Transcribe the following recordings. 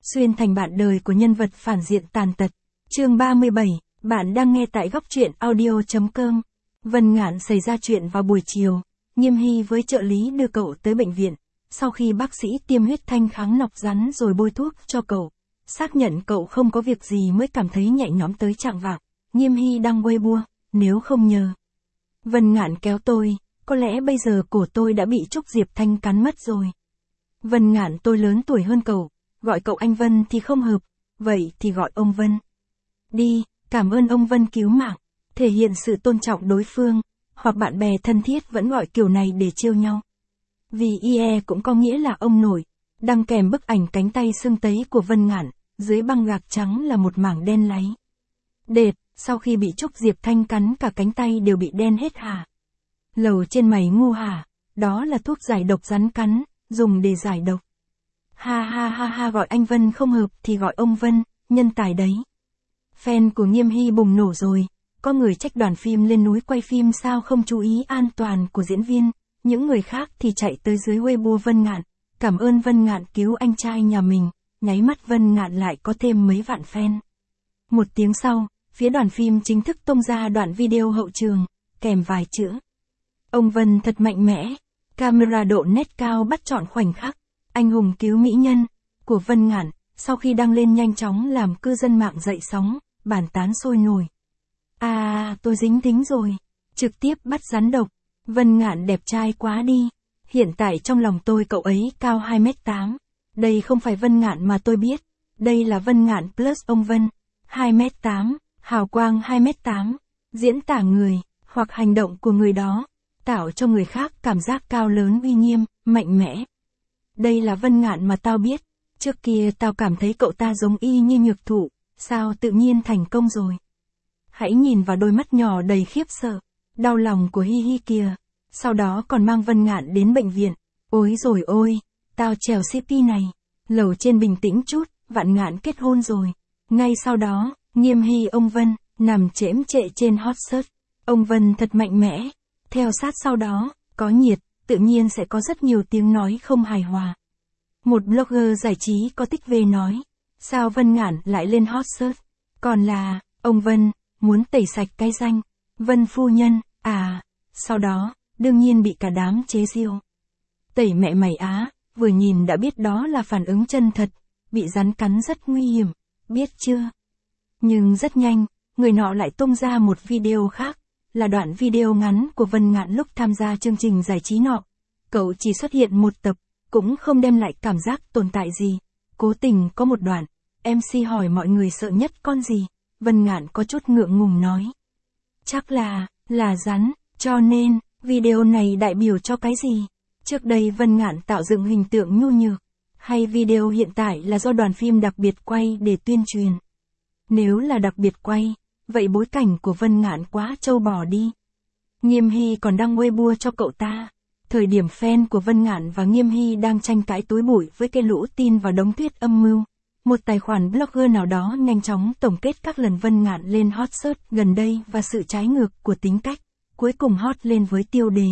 xuyên thành bạn đời của nhân vật phản diện tàn tật. Chương 37, bạn đang nghe tại góc truyện audio.com. Vân Ngạn xảy ra chuyện vào buổi chiều, Nghiêm Hy với trợ lý đưa cậu tới bệnh viện. Sau khi bác sĩ tiêm huyết thanh kháng nọc rắn rồi bôi thuốc cho cậu, xác nhận cậu không có việc gì mới cảm thấy nhẹ nhõm tới chạng vạng. Nghiêm Hy đăng Weibo, nếu không nhờ Vân Ngạn kéo tôi, có lẽ bây giờ cổ tôi đã bị Trúc Diệp Thanh cắn mất rồi. Vân Ngạn, tôi lớn tuổi hơn cậu, gọi cậu anh Vân thì không hợp, vậy thì gọi ông Vân đi, cảm ơn ông Vân cứu mạng, thể hiện sự tôn trọng đối phương, hoặc bạn bè thân thiết vẫn gọi kiểu này để trêu nhau. Vì IE cũng có nghĩa là ông nội, đăng kèm bức ảnh cánh tay sưng tấy của Vân Ngạn, dưới băng gạc trắng là một mảng đen láy. Đệt, sau khi bị Trúc Diệp Thanh cắn cả cánh tay đều bị đen hết hả? Lầu trên mày ngu hả? Đó là thuốc giải độc rắn cắn, dùng để giải độc. Ha ha ha ha, gọi anh Vân không hợp thì gọi ông Vân, nhân tài đấy. Fan của Nghiêm Hy bùng nổ rồi, có người trách đoàn phim lên núi quay phim sao không chú ý an toàn của diễn viên, những người khác thì chạy tới dưới Weibo Vân Ngạn, cảm ơn Vân Ngạn cứu anh trai nhà mình, nháy mắt Vân Ngạn lại có thêm mấy vạn fan. Một tiếng sau, phía đoàn phim chính thức tung ra đoạn video hậu trường, kèm vài chữ. Ông Vân thật mạnh mẽ, camera độ nét cao bắt chọn khoảnh khắc, anh hùng cứu mỹ nhân, của Vân Ngạn, sau khi đăng lên nhanh chóng làm cư dân mạng dậy sóng, bàn tán sôi nổi. Tôi dính tính rồi, trực tiếp bắt rắn độc, Vân Ngạn đẹp trai quá đi, hiện tại trong lòng tôi cậu ấy cao 2m8, đây không phải Vân Ngạn mà tôi biết, đây là Vân Ngạn plus ông Vân, 2m8, hào quang 2m8, diễn tả người, hoặc hành động của người đó, tạo cho người khác cảm giác cao lớn uy nghiêm, mạnh mẽ. Đây là Vân Ngạn mà tao biết, trước kia tao cảm thấy cậu ta giống y như Nhược Thụ, sao tự nhiên thành công rồi. Hãy nhìn vào đôi mắt nhỏ đầy khiếp sợ, đau lòng của Hi Hi kìa, sau đó còn mang Vân Ngạn đến bệnh viện. Ôi rồi ôi, tao trèo CP này, lầu trên bình tĩnh chút, Vạn Ngạn kết hôn rồi. Ngay sau đó, Nghiêm Hy ông Vân, nằm chễm chệ trên hot search, ông Vân thật mạnh mẽ. Theo sát sau đó, có nhiệt, tự nhiên sẽ có rất nhiều tiếng nói không hài hòa. Một blogger giải trí có tích về nói, sao Vân Ngạn lại lên hot search, còn là, ông Vân, muốn tẩy sạch cái danh, Vân phu nhân, sau đó, đương nhiên bị cả đám chế giễu. Tẩy mẹ mày á, vừa nhìn đã biết đó là phản ứng chân thật, bị rắn cắn rất nguy hiểm, biết chưa? Nhưng rất nhanh, người nọ lại tung ra một video khác, là đoạn video ngắn của Vân Ngạn lúc tham gia chương trình giải trí nọ. Cậu chỉ xuất hiện một tập, cũng không đem lại cảm giác tồn tại gì. Cố tình có một đoạn, MC hỏi mọi người sợ nhất con gì, Vân Ngạn có chút ngượng ngùng nói. Chắc là rắn, cho nên, video này đại biểu cho cái gì? Trước đây Vân Ngạn tạo dựng hình tượng nhu nhược, hay video hiện tại là do đoàn phim đặc biệt quay để tuyên truyền? Nếu là đặc biệt quay, vậy bối cảnh của Vân Ngạn quá trâu bò đi. Nghiêm Hy còn đăng Weibo cho cậu ta. Thời điểm fan của Vân Ngạn và Nghiêm Hy đang tranh cãi túi bụi với cái lũ tin vào đống thuyết âm mưu. Một tài khoản blogger nào đó nhanh chóng tổng kết các lần Vân Ngạn lên hot search gần đây và sự trái ngược của tính cách, cuối cùng hot lên với tiêu đề.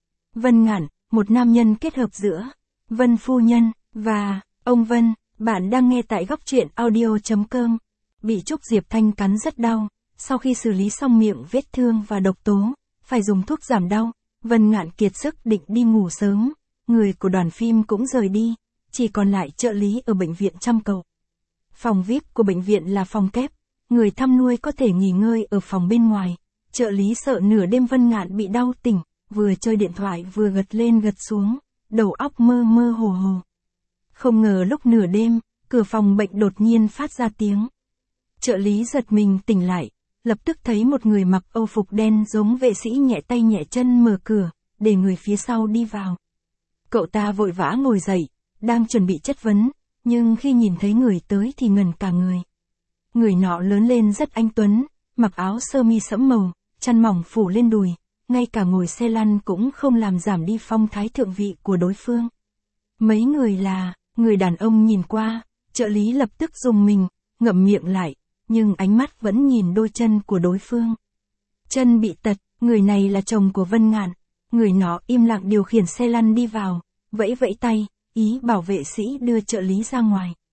Vân Ngạn, một nam nhân kết hợp giữa Vân phu nhân và ông Vân. Bạn đang nghe tại góc truyện audio.com. Bị Trúc Diệp Thanh cắn rất đau, sau khi xử lý xong miệng vết thương và độc tố, phải dùng thuốc giảm đau, Vân Ngạn kiệt sức định đi ngủ sớm, người của đoàn phim cũng rời đi, chỉ còn lại trợ lý ở bệnh viện chăm cậu. Phòng VIP của bệnh viện là phòng kép, người thăm nuôi có thể nghỉ ngơi ở phòng bên ngoài, trợ lý sợ nửa đêm Vân Ngạn bị đau tỉnh, vừa chơi điện thoại vừa gật lên gật xuống, đầu óc mơ mơ hồ hồ. Không ngờ lúc nửa đêm, cửa phòng bệnh đột nhiên phát ra tiếng. Trợ lý giật mình tỉnh lại, lập tức thấy một người mặc âu phục đen giống vệ sĩ nhẹ tay nhẹ chân mở cửa, để người phía sau đi vào. Cậu ta vội vã ngồi dậy, đang chuẩn bị chất vấn, nhưng khi nhìn thấy người tới thì ngẩn cả người. Người nọ lớn lên rất anh tuấn, mặc áo sơ mi sẫm màu, chăn mỏng phủ lên đùi, ngay cả ngồi xe lăn cũng không làm giảm đi phong thái thượng vị của đối phương. Mấy người là, người đàn ông nhìn qua, trợ lý lập tức rùng mình, ngậm miệng lại, nhưng ánh mắt vẫn nhìn đôi chân của đối phương. Chân bị tật, người này là chồng của Vân Ngạn, người nọ im lặng điều khiển xe lăn đi vào, vẫy vẫy tay, ý bảo vệ sĩ đưa trợ lý ra ngoài.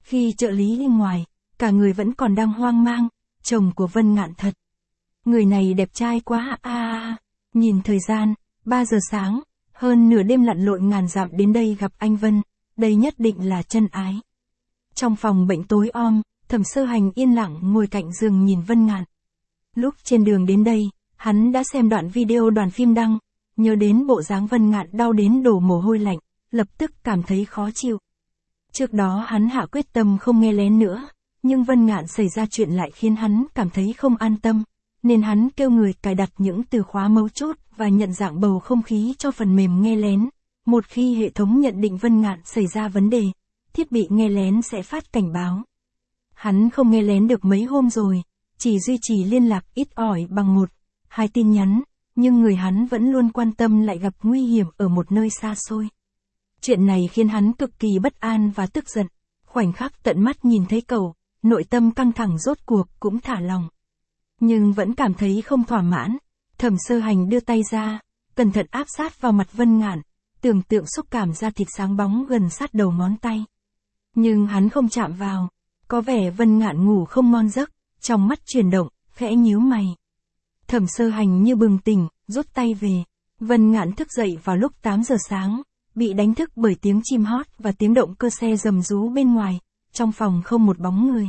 Khi trợ lý đi ngoài, cả người vẫn còn đang hoang mang, chồng của Vân Ngạn thật. Người này đẹp trai quá Nhìn thời gian, 3 giờ sáng, hơn nửa đêm lặn lội ngàn dặm đến đây gặp anh Vân, đây nhất định là chân ái. Trong phòng bệnh tối om, Thẩm Sơ Hành yên lặng ngồi cạnh giường nhìn Vân Ngạn. Lúc trên đường đến đây, hắn đã xem đoạn video đoàn phim đăng, nhớ đến bộ dáng Vân Ngạn đau đến đổ mồ hôi lạnh, lập tức cảm thấy khó chịu. Trước đó hắn hạ quyết tâm không nghe lén nữa, nhưng Vân Ngạn xảy ra chuyện lại khiến hắn cảm thấy không an tâm, nên hắn kêu người cài đặt những từ khóa mấu chốt và nhận dạng bầu không khí cho phần mềm nghe lén. Một khi hệ thống nhận định Vân Ngạn xảy ra vấn đề, thiết bị nghe lén sẽ phát cảnh báo. Hắn không nghe lén được mấy hôm rồi, chỉ duy trì liên lạc ít ỏi bằng 1-2 tin nhắn, nhưng người hắn vẫn luôn quan tâm lại gặp nguy hiểm ở một nơi xa xôi. Chuyện này khiến hắn cực kỳ bất an và tức giận. Khoảnh khắc tận mắt nhìn thấy cậu, nội tâm căng thẳng rốt cuộc cũng thả lòng. Nhưng vẫn cảm thấy không thỏa mãn. Thẩm Sơ Hành đưa tay ra, cẩn thận áp sát vào mặt Vân Ngạn, tưởng tượng xúc cảm da thịt sáng bóng gần sát đầu ngón tay. Nhưng hắn không chạm vào. Có vẻ Vân Ngạn ngủ không ngon giấc, trong mắt chuyển động, khẽ nhíu mày. Thẩm Sơ Hành như bừng tỉnh, rút tay về. Vân Ngạn thức dậy vào lúc 8 giờ sáng, bị đánh thức bởi tiếng chim hót và tiếng động cơ xe rầm rú bên ngoài, trong phòng không một bóng người.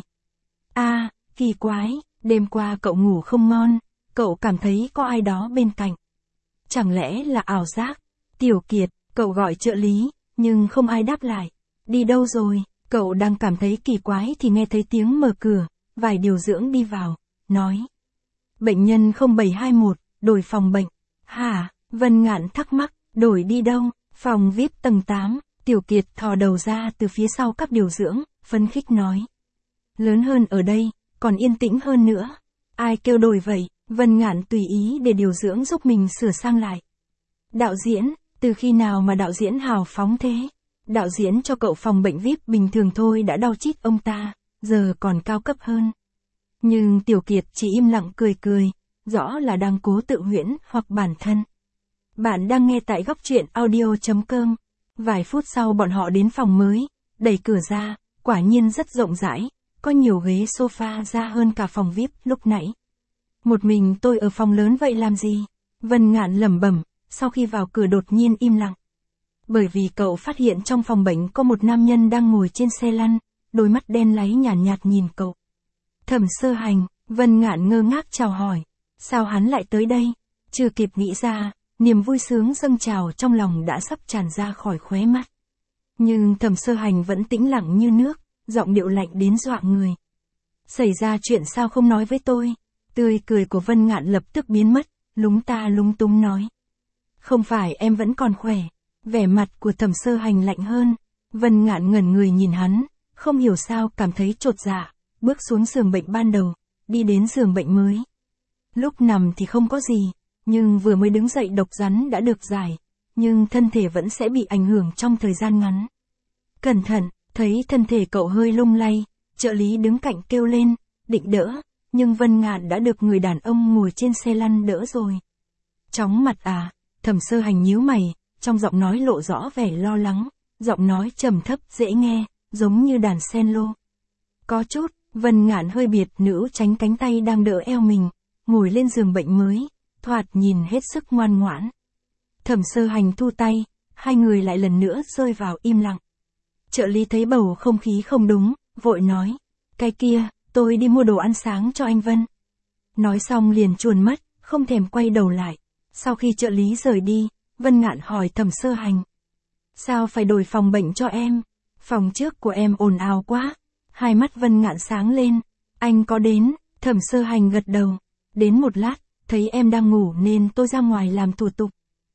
Kỳ quái, đêm qua cậu ngủ không ngon, cậu cảm thấy có ai đó bên cạnh. Chẳng lẽ là ảo giác? Tiểu Kiệt, cậu gọi trợ lý, nhưng không ai đáp lại. Đi đâu rồi? Cậu đang cảm thấy kỳ quái thì nghe thấy tiếng mở cửa, vài điều dưỡng đi vào, nói. Bệnh nhân 0721, đổi phòng bệnh. Hả? Vân Ngạn thắc mắc, đổi đi đâu? Phòng VIP tầng 8, Tiểu Kiệt thò đầu ra từ phía sau các điều dưỡng, phấn khích nói. Lớn hơn ở đây, còn yên tĩnh hơn nữa. Ai kêu đổi vậy? Vân Ngạn tùy ý để điều dưỡng giúp mình sửa sang lại. Đạo diễn, từ khi nào mà đạo diễn hào phóng thế? Đạo diễn cho cậu phòng bệnh VIP bình thường thôi đã đau chít ông ta, giờ còn cao cấp hơn. Nhưng Tiểu Kiệt chỉ im lặng cười cười, rõ là đang cố tự huyễn hoặc bản thân. Bạn đang nghe tại góc truyện audio.com. Vài phút sau bọn họ đến phòng mới, đẩy cửa ra, quả nhiên rất rộng rãi, có nhiều ghế sofa ra hơn cả phòng VIP lúc nãy. Một mình tôi ở phòng lớn vậy làm gì? Vân Ngạn lẩm bẩm, sau khi vào cửa đột nhiên im lặng. Bởi vì cậu phát hiện trong phòng bệnh có một nam nhân đang ngồi trên xe lăn, đôi mắt đen láy nhàn nhạt nhìn cậu. Thẩm Sơ Hành, Vân Ngạn ngơ ngác chào hỏi. Sao hắn lại tới đây? Chưa kịp nghĩ ra, niềm vui sướng dâng trào trong lòng đã sắp tràn ra khỏi khóe mắt. Nhưng Thẩm Sơ Hành vẫn tĩnh lặng như nước, giọng điệu lạnh đến dọa người. Xảy ra chuyện sao không nói với tôi? Tươi cười của Vân Ngạn lập tức biến mất, lúng ta lúng túng nói. Không phải em vẫn còn khỏe. Vẻ mặt của Thẩm Sơ Hành lạnh hơn. Vân Ngạn ngẩn người nhìn hắn, không hiểu sao cảm thấy chột dạ, bước xuống giường bệnh ban đầu, đi đến giường bệnh mới. Lúc nằm thì không có gì, nhưng vừa mới đứng dậy độc rắn đã được giải, nhưng thân thể vẫn sẽ bị ảnh hưởng trong thời gian ngắn. Cẩn thận, thấy thân thể cậu hơi lung lay, trợ lý đứng cạnh kêu lên, định đỡ, nhưng Vân Ngạn đã được người đàn ông ngồi trên xe lăn đỡ rồi. Chóng mặt à? Thẩm Sơ Hành nhíu mày, trong giọng nói lộ rõ vẻ lo lắng, giọng nói trầm thấp dễ nghe, giống như đàn cello. Có chút, Vân Ngạn hơi biệt nữ tránh cánh tay đang đỡ eo mình, ngồi lên giường bệnh mới, thoạt nhìn hết sức ngoan ngoãn. Thẩm Sơ Hành thu tay, hai người lại lần nữa rơi vào im lặng. Trợ lý thấy bầu không khí không đúng, vội nói, cái kia, tôi đi mua đồ ăn sáng cho anh Vân. Nói xong liền chuồn mất, không thèm quay đầu lại. Sau khi trợ lý rời đi, Vân Ngạn hỏi Thẩm Sơ Hành. Sao phải đổi phòng bệnh cho em? Phòng trước của em ồn ào quá. Hai mắt Vân Ngạn sáng lên. Anh có đến? Thẩm Sơ Hành gật đầu. Đến một lát, thấy em đang ngủ nên tôi ra ngoài làm thủ tục.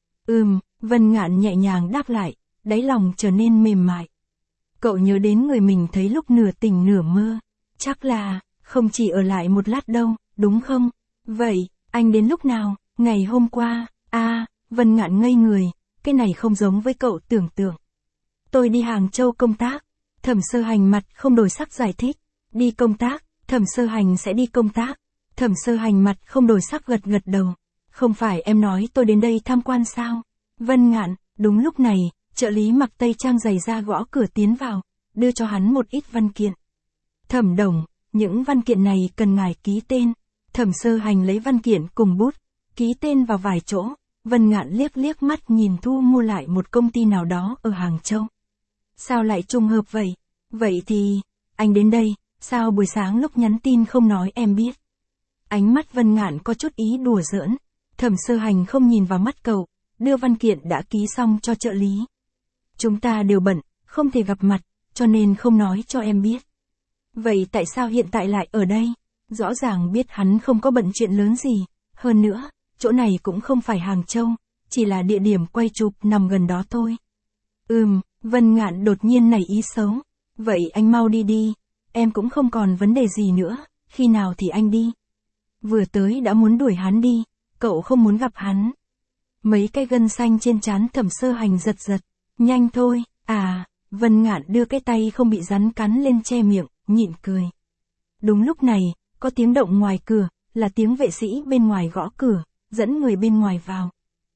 Vân Ngạn nhẹ nhàng đáp lại, đáy lòng trở nên mềm mại. Cậu nhớ đến người mình thấy lúc nửa tỉnh nửa mơ. Chắc là, không chỉ ở lại một lát đâu, đúng không? Vậy, anh đến lúc nào? Ngày hôm qua. Vân Ngạn ngây người, cái này không giống với cậu tưởng tượng. Tôi đi Hàng Châu công tác. Thẩm Sơ Hành mặt không đổi sắc giải thích. Đi công tác, Thẩm Sơ Hành sẽ đi công tác. Thẩm Sơ Hành mặt không đổi sắc gật gật đầu. Không phải em nói tôi đến đây tham quan sao? Vân Ngạn, đúng lúc này, trợ lý mặc tây trang giày da gõ cửa tiến vào. đưa cho hắn một ít văn kiện. Thẩm Đồng, những văn kiện này cần ngài ký tên. Thẩm Sơ Hành lấy văn kiện cùng bút, ký tên vào vài chỗ. Vân Ngạn liếc liếc mắt nhìn thu mua lại một công ty nào đó ở Hàng Châu. Sao lại trùng hợp vậy? Vậy thì, anh đến đây, sao buổi sáng lúc nhắn tin không nói em biết? Ánh mắt Vân Ngạn có chút ý đùa giỡn. Thẩm Sơ Hành không nhìn vào mắt cậu, đưa văn kiện đã ký xong cho trợ lý. Chúng ta đều bận, không thể gặp mặt, cho nên không nói cho em biết. Vậy tại sao hiện tại lại ở đây? Rõ ràng biết hắn không có bận chuyện lớn gì. Hơn nữa, chỗ này cũng không phải Hàng Châu, chỉ là địa điểm quay chụp nằm gần đó thôi. Vân Ngạn đột nhiên nảy ý xấu. Vậy anh mau đi đi, em cũng không còn vấn đề gì nữa, khi nào thì anh đi. Vừa tới đã muốn đuổi hắn đi, cậu không muốn gặp hắn. Mấy cái gân xanh trên trán Thẩm Sơ Hành giật giật. Nhanh thôi, Vân Ngạn đưa cái tay không bị rắn cắn lên che miệng, nhịn cười. Đúng lúc này, có tiếng động ngoài cửa, là tiếng vệ sĩ bên ngoài gõ cửa, dẫn người bên ngoài vào.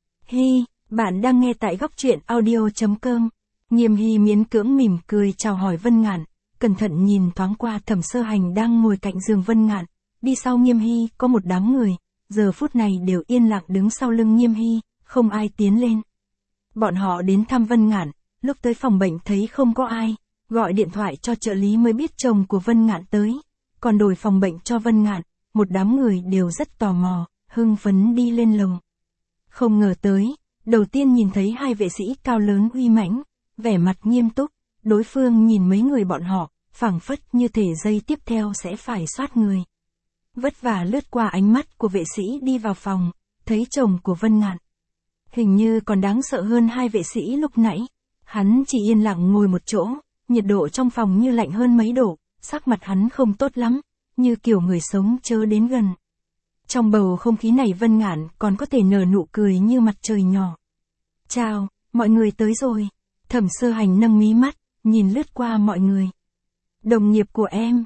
Hi, bạn đang nghe tại góc truyện audio.com. Nghiêm Hy miễn cưỡng mỉm cười chào hỏi Vân Ngạn, cẩn thận nhìn thoáng qua Thẩm Sơ Hành đang ngồi cạnh giường Vân Ngạn. Đi sau Nghiêm Hy có một đám người, giờ phút này đều yên lặng đứng sau lưng Nghiêm Hy, không ai tiến lên. Bọn họ đến thăm Vân Ngạn, lúc tới phòng bệnh thấy không có ai, gọi điện thoại cho trợ lý mới biết chồng của Vân Ngạn tới, còn đổi phòng bệnh cho Vân Ngạn, một đám người đều rất tò mò, hưng phấn đi lên lầu. Không ngờ tới, đầu tiên nhìn thấy hai vệ sĩ cao lớn uy mãnh, vẻ mặt nghiêm túc, đối phương nhìn mấy người bọn họ, phảng phất như thể giây tiếp theo sẽ phải soát người. Vất vả lướt qua ánh mắt của vệ sĩ đi vào phòng, thấy chồng của Vân Ngạn. Hình như còn đáng sợ hơn hai vệ sĩ lúc nãy. Hắn chỉ yên lặng ngồi một chỗ, nhiệt độ trong phòng như lạnh hơn mấy độ, sắc mặt hắn không tốt lắm, như kiểu người sống chớ đến gần. Trong bầu không khí này Vân Ngạn còn có thể nở nụ cười như mặt trời nhỏ. Chào, mọi người tới rồi. Thẩm Sơ Hành nâng mí mắt, nhìn lướt qua mọi người. Đồng nghiệp của em,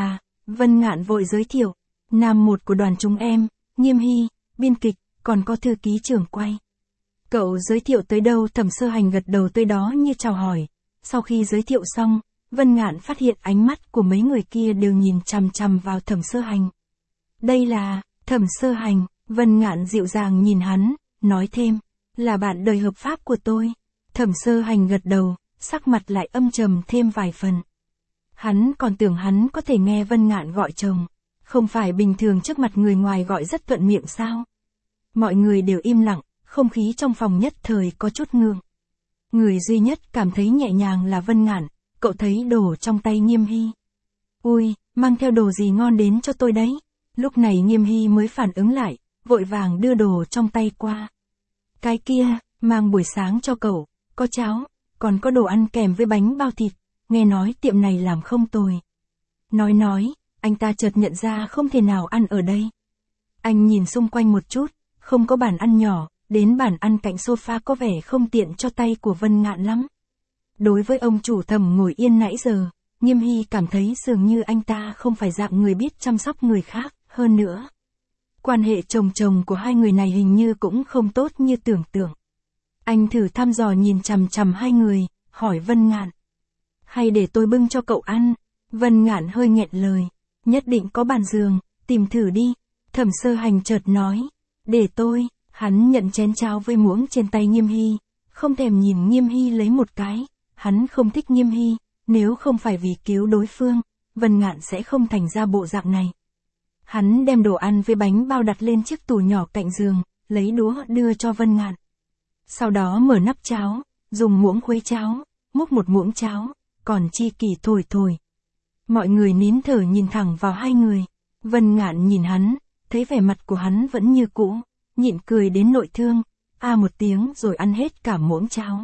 Vân Ngạn vội giới thiệu. Nam một của đoàn chúng em, Nghiêm Hy, biên kịch, còn có thư ký trưởng quay. Cậu giới thiệu tới đâu Thẩm Sơ Hành gật đầu tới đó như chào hỏi. Sau khi giới thiệu xong, Vân Ngạn phát hiện ánh mắt của mấy người kia đều nhìn chằm chằm vào Thẩm Sơ Hành. Đây là, Thẩm Sơ Hành, Vân Ngạn dịu dàng nhìn hắn, nói thêm, là bạn đời hợp pháp của tôi. Thẩm Sơ Hành gật đầu, sắc mặt lại âm trầm thêm vài phần. Hắn còn tưởng hắn có thể nghe Vân Ngạn gọi chồng, không phải bình thường trước mặt người ngoài gọi rất thuận miệng sao? Mọi người đều im lặng, không khí trong phòng nhất thời có chút ngượng. Người duy nhất cảm thấy nhẹ nhàng là Vân Ngạn, cậu thấy đồ trong tay Nghiêm Hy. Ui, mang theo đồ gì ngon đến cho tôi đấy. Lúc này Nghiêm Hy mới phản ứng lại, vội vàng đưa đồ trong tay qua. Cái kia, mang buổi sáng cho cậu, có cháo, còn có đồ ăn kèm với bánh bao thịt, nghe nói tiệm này làm không tồi. Nói, anh ta chợt nhận ra không thể nào ăn ở đây. Anh nhìn xung quanh một chút, không có bàn ăn nhỏ, đến bàn ăn cạnh sofa có vẻ không tiện cho tay của Vân Ngạn lắm. Đối với ông chủ Thẩm ngồi yên nãy giờ, Nghiêm Hy cảm thấy dường như anh ta không phải dạng người biết chăm sóc người khác, hơn nữa. Quan hệ chồng của hai người này hình như cũng không tốt như tưởng tượng. Anh thử thăm dò nhìn chằm chằm hai người, hỏi Vân Ngạn. Hay để tôi bưng cho cậu ăn? Vân Ngạn hơi nghẹn lời. Nhất định có bàn giường, tìm thử đi. Thẩm Sơ Hành chợt nói. Để tôi. Hắn nhận chén cháo với muỗng trên tay Nghiêm Hy. Không thèm nhìn Nghiêm Hy lấy một cái. Hắn không thích Nghiêm Hy. Nếu không phải vì cứu đối phương, Vân Ngạn sẽ không thành ra bộ dạng này. Hắn đem đồ ăn với bánh bao đặt lên chiếc tủ nhỏ cạnh giường, lấy đũa đưa cho Vân Ngạn. Sau đó mở nắp cháo, dùng muỗng khuấy cháo, múc một muỗng cháo, còn chi kỷ thổi. Mọi người nín thở nhìn thẳng vào hai người. Vân Ngạn nhìn hắn, thấy vẻ mặt của hắn vẫn như cũ, nhịn cười đến nội thương, một tiếng rồi ăn hết cả muỗng cháo.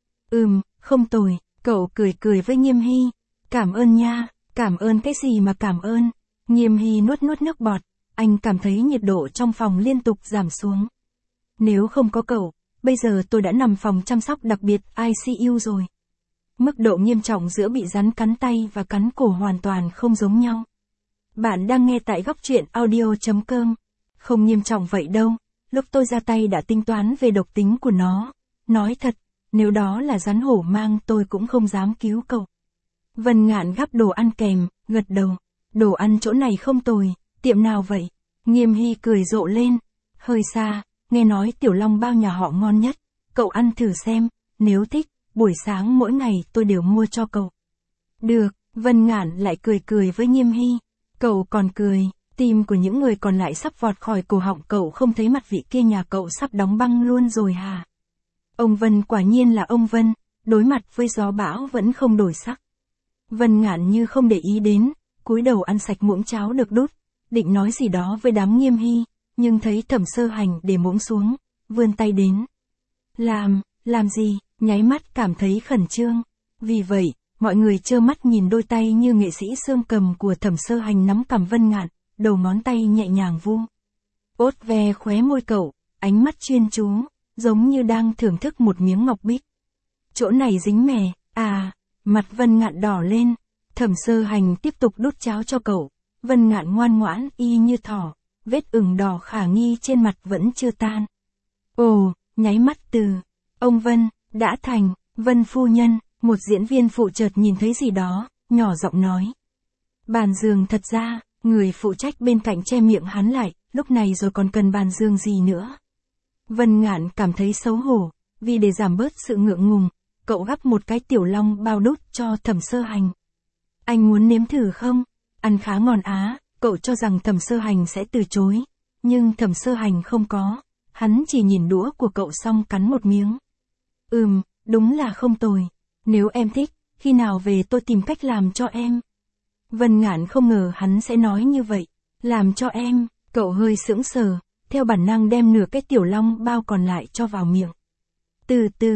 Không tồi, cậu cười với Nghiêm Hy. Cảm ơn nha, cảm ơn cái gì mà cảm ơn. Nghiêm Hy nuốt nước bọt, anh cảm thấy nhiệt độ trong phòng liên tục giảm xuống. Nếu không có cậu, bây giờ tôi đã nằm phòng chăm sóc đặc biệt ICU rồi. Mức độ nghiêm trọng giữa bị rắn cắn tay và cắn cổ hoàn toàn không giống nhau. Bạn đang nghe tại góc truyện audio.com. Không nghiêm trọng vậy đâu, lúc tôi ra tay đã tính toán về độc tính của nó. Nói thật, nếu đó là rắn hổ mang tôi cũng không dám cứu cậu. Vân Ngạn gắp đồ ăn kèm, gật đầu. Đồ ăn chỗ này không tồi, tiệm nào vậy? Nghiêm Hy cười rộ lên. Hơi xa, nghe nói tiểu long bao nhà họ ngon nhất. Cậu ăn thử xem, nếu thích, buổi sáng mỗi ngày tôi đều mua cho cậu. Được, Vân Ngạn lại cười cười với Nghiêm Hy. Cậu còn cười, tim của những người còn lại sắp vọt khỏi cổ họng. Cậu không thấy mặt vị kia nhà cậu sắp đóng băng luôn rồi hả? Ông Vân quả nhiên là ông Vân, đối mặt với gió bão vẫn không đổi sắc. Vân Ngạn như không để ý đến, cúi đầu ăn sạch muỗng cháo được đút, định nói gì đó với đám Nghiêm Hy, nhưng thấy Thẩm Sơ Hành để muỗng xuống, vươn tay đến. Làm gì, nháy mắt cảm thấy khẩn trương. Vì vậy, mọi người trơ mắt nhìn đôi tay như nghệ sĩ xương cầm của Thẩm Sơ Hành nắm cằm Vân Ngạn, đầu ngón tay nhẹ nhàng vu. Ốt ve khóe môi cậu, ánh mắt chuyên chú, giống như đang thưởng thức một miếng ngọc bích. Chỗ này dính mè, mặt Vân Ngạn đỏ lên. Thẩm Sơ Hành tiếp tục đút cháo cho cậu. Vân Ngạn ngoan ngoãn y như thỏ, vết ửng đỏ khả nghi trên mặt vẫn chưa tan. Ồ, nháy mắt từ ông Vân đã thành Vân phu nhân, một diễn viên phụ chợt nhìn thấy gì đó, nhỏ giọng nói. Bàn giường. Thật ra, người phụ trách bên cạnh che miệng hắn lại, lúc này rồi còn cần bàn giường gì nữa. Vân Ngạn cảm thấy xấu hổ, vì để giảm bớt sự ngượng ngùng, cậu gắp một cái tiểu long bao đút cho Thẩm Sơ Hành. Anh muốn nếm thử không? Ăn khá ngon á. Cậu cho rằng Thẩm Sơ Hành sẽ từ chối, nhưng Thẩm Sơ Hành không có, hắn chỉ nhìn đũa của cậu xong cắn một miếng. Đúng là không tồi. Nếu em thích, khi nào về tôi tìm cách làm cho em. Vân Ngạn không ngờ hắn sẽ nói như vậy. Làm cho em, cậu hơi sững sờ, theo bản năng đem nửa cái tiểu long bao còn lại cho vào miệng. Từ từ,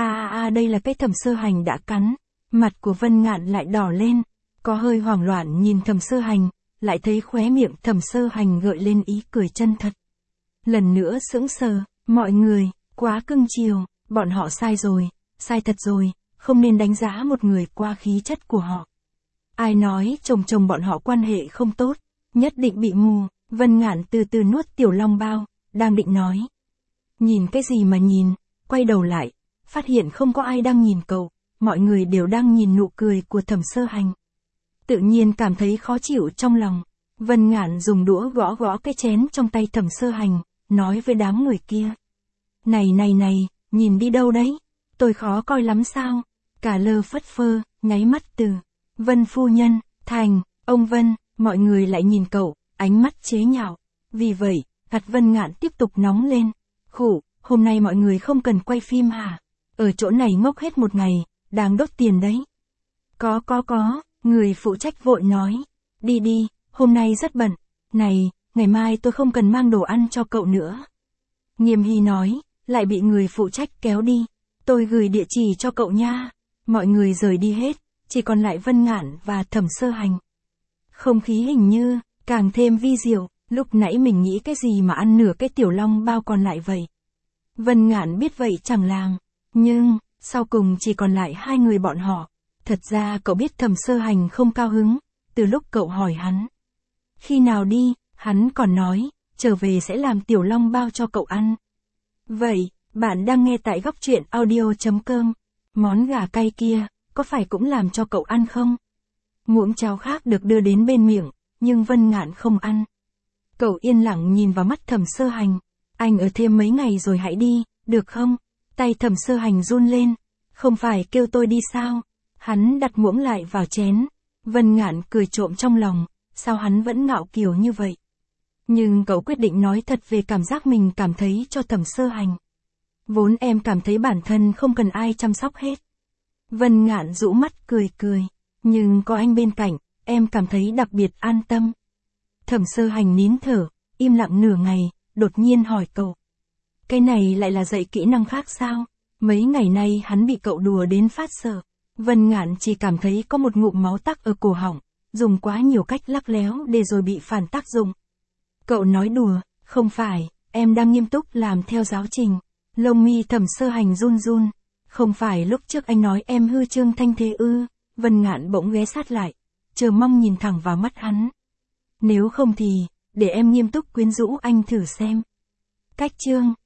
đây là cái Thẩm Sơ Hành đã cắn. Mặt của Vân Ngạn lại đỏ lên, có hơi hoảng loạn nhìn Thẩm Sơ Hành, lại thấy khóe miệng Thẩm Sơ Hành gợi lên ý cười chân thật. Lần nữa sững sờ, mọi người, quá cưng chiều, bọn họ sai rồi, sai thật rồi, không nên đánh giá một người qua khí chất của họ. Ai nói chồng bọn họ quan hệ không tốt, nhất định bị mù. Vân Ngạn từ từ nuốt tiểu long bao, đang định nói. Nhìn cái gì mà nhìn, quay đầu lại, phát hiện không có ai đang nhìn cậu, mọi người đều đang nhìn nụ cười của Thẩm Sơ Hành. Tự nhiên cảm thấy khó chịu trong lòng. Vân Ngạn dùng đũa gõ gõ cái chén trong tay Thẩm Sơ Hành, nói với đám người kia. Này, nhìn đi đâu đấy? Tôi khó coi lắm sao? Cả lơ phất phơ, nháy mắt từ Vân phu nhân, thành ông Vân, mọi người lại nhìn cậu, ánh mắt chế nhạo. Vì vậy, mặt Vân Ngạn tiếp tục nóng lên. Khụ, hôm nay mọi người không cần quay phim hả? Ở chỗ này ngốc hết một ngày, đang đốt tiền đấy. Có, người phụ trách vội nói. Đi, hôm nay rất bận. Này, ngày mai tôi không cần mang đồ ăn cho cậu nữa. Nghiêm Hy nói, lại bị người phụ trách kéo đi. Tôi gửi địa chỉ cho cậu nha. Mọi người rời đi hết, chỉ còn lại Vân Ngạn và Thẩm Sơ Hành. Không khí hình như càng thêm vi diệu, lúc nãy mình nghĩ cái gì mà ăn nửa cái tiểu long bao còn lại vậy. Vân Ngạn biết vậy chẳng làm, nhưng sau cùng chỉ còn lại hai người bọn họ. Thật ra cậu biết Thẩm Sơ Hành không cao hứng, từ lúc cậu hỏi hắn. Khi nào đi, hắn còn nói, trở về sẽ làm tiểu long bao cho cậu ăn. Vậy, bạn đang nghe tại góc truyện audio.com. Món gà cay kia, có phải cũng làm cho cậu ăn không? Muỗng cháo khác được đưa đến bên miệng, nhưng Vân Ngạn không ăn. Cậu yên lặng nhìn vào mắt Thẩm Sơ Hành. Anh ở thêm mấy ngày rồi hãy đi, được không? Tay Thẩm Sơ Hành run lên. Không phải kêu tôi đi sao? Hắn đặt muỗng lại vào chén. Vân Ngạn cười trộm trong lòng, sao hắn vẫn ngạo kiều như vậy? Nhưng cậu quyết định nói thật về cảm giác mình cảm thấy cho Thẩm Sơ Hành. Vốn em cảm thấy bản thân không cần ai chăm sóc hết. Vân Ngạn rũ mắt cười. Nhưng có anh bên cạnh, em cảm thấy đặc biệt an tâm. Thẩm Sơ Hành nín thở, im lặng nửa ngày, đột nhiên hỏi cậu. Cái này lại là dạy kỹ năng khác sao? Mấy ngày nay hắn bị cậu đùa đến phát sợ. Vân Ngạn chỉ cảm thấy có một ngụm máu tắc ở cổ họng, dùng quá nhiều cách lắc léo để rồi bị phản tác dụng. Cậu nói đùa, không phải, em đang nghiêm túc làm theo giáo trình. Lông mi Thẩm Sơ Hành run. Không phải lúc trước anh nói em hư trương thanh thế ư? Vân Ngạn bỗng ghé sát lại, chờ mong nhìn thẳng vào mắt hắn. Nếu không thì, để em nghiêm túc quyến rũ anh thử xem. Cách chương